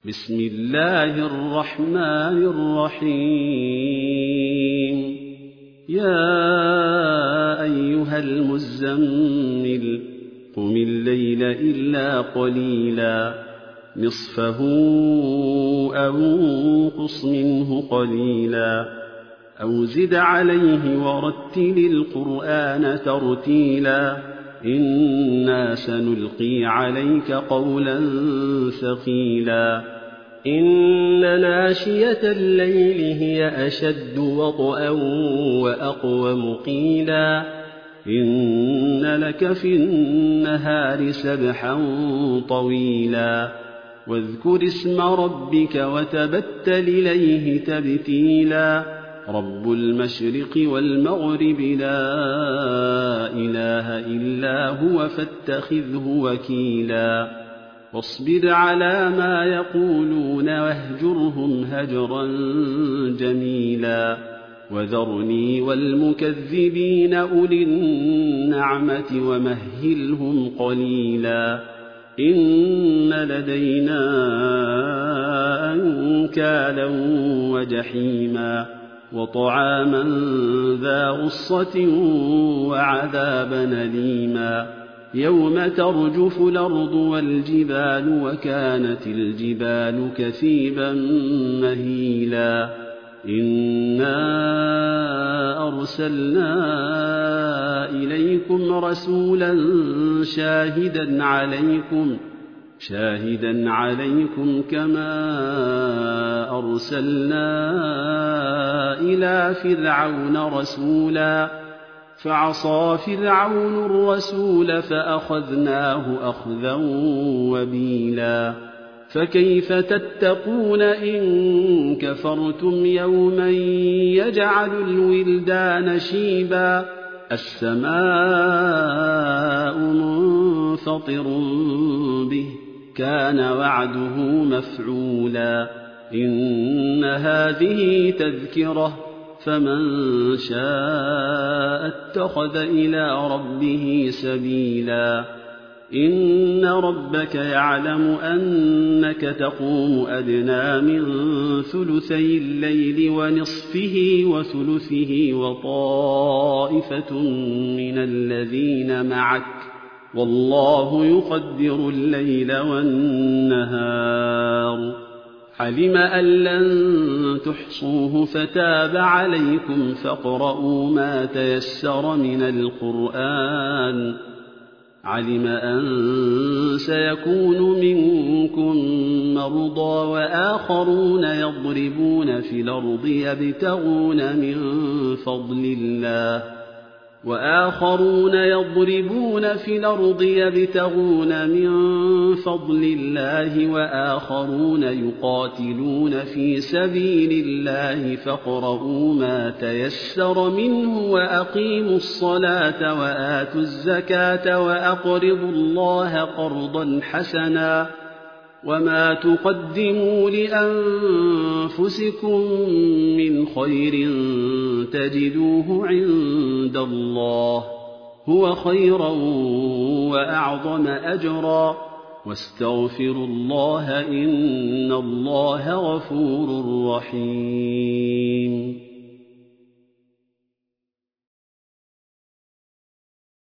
بسم الله الرحمن الرحيم يا أيها المزمل قم الليل إلا قليلا نصفه أو انقص منه قليلا أو زد عليه ورتل القرآن ترتيلا إنا سنلقي عليك قولا ثقيلا إن ناشية الليل هي أشد وطئا وأقوم قيلا إن لك في النهار سبحا طويلا واذكر اسم ربك وتبتل إليه تبتيلا رب المشرق والمغرب لا إله إلا هو فاتخذه وكيلا واصبر على ما يقولون واهجرهم هجرا جميلا وذرني والمكذبين أولي النعمة ومهلهم قليلا إن لدينا أنكالا وجحيما وطعاما ذا غصة وعذابا أليما يوم ترجف الأرض والجبال وكانت الجبال كثيبا مهيلا إنا أرسلنا إليكم رسولا شاهدا عليكم كما أرسلنا إلى فرعون رسولا فعصى فرعون الرسول فأخذناه أخذا وبيلا فكيف تتقون إن كفرتم يوما يجعل الولدان شيبا السماء منفطر به كان وعده مفعولا إن هذه تذكرة فمن شاء اتخذ إلى ربه سبيلا إن ربك يعلم أنك تقوم أدنى من ثلثي الليل ونصفه وثلثه وطائفة من الذين معك والله يقدر الليل والنهار علم أن لن تحصوه فتاب عليكم فاقرؤوا ما تيسر من القرآن علم أن سيكون منكم مرضى وآخرون يضربون في الأرض يبتغون من فضل الله وآخرون يقاتلون في سبيل الله فاقرؤوا ما تيسر منه وأقيموا الصلاة وآتوا الزكاة وأقرضوا الله قرضا حسنا وما تقدموا لأنفسكم من خير تجدوه عند الله هو خيرا وأعظم أجرا واستغفروا الله إن الله غفور رحيم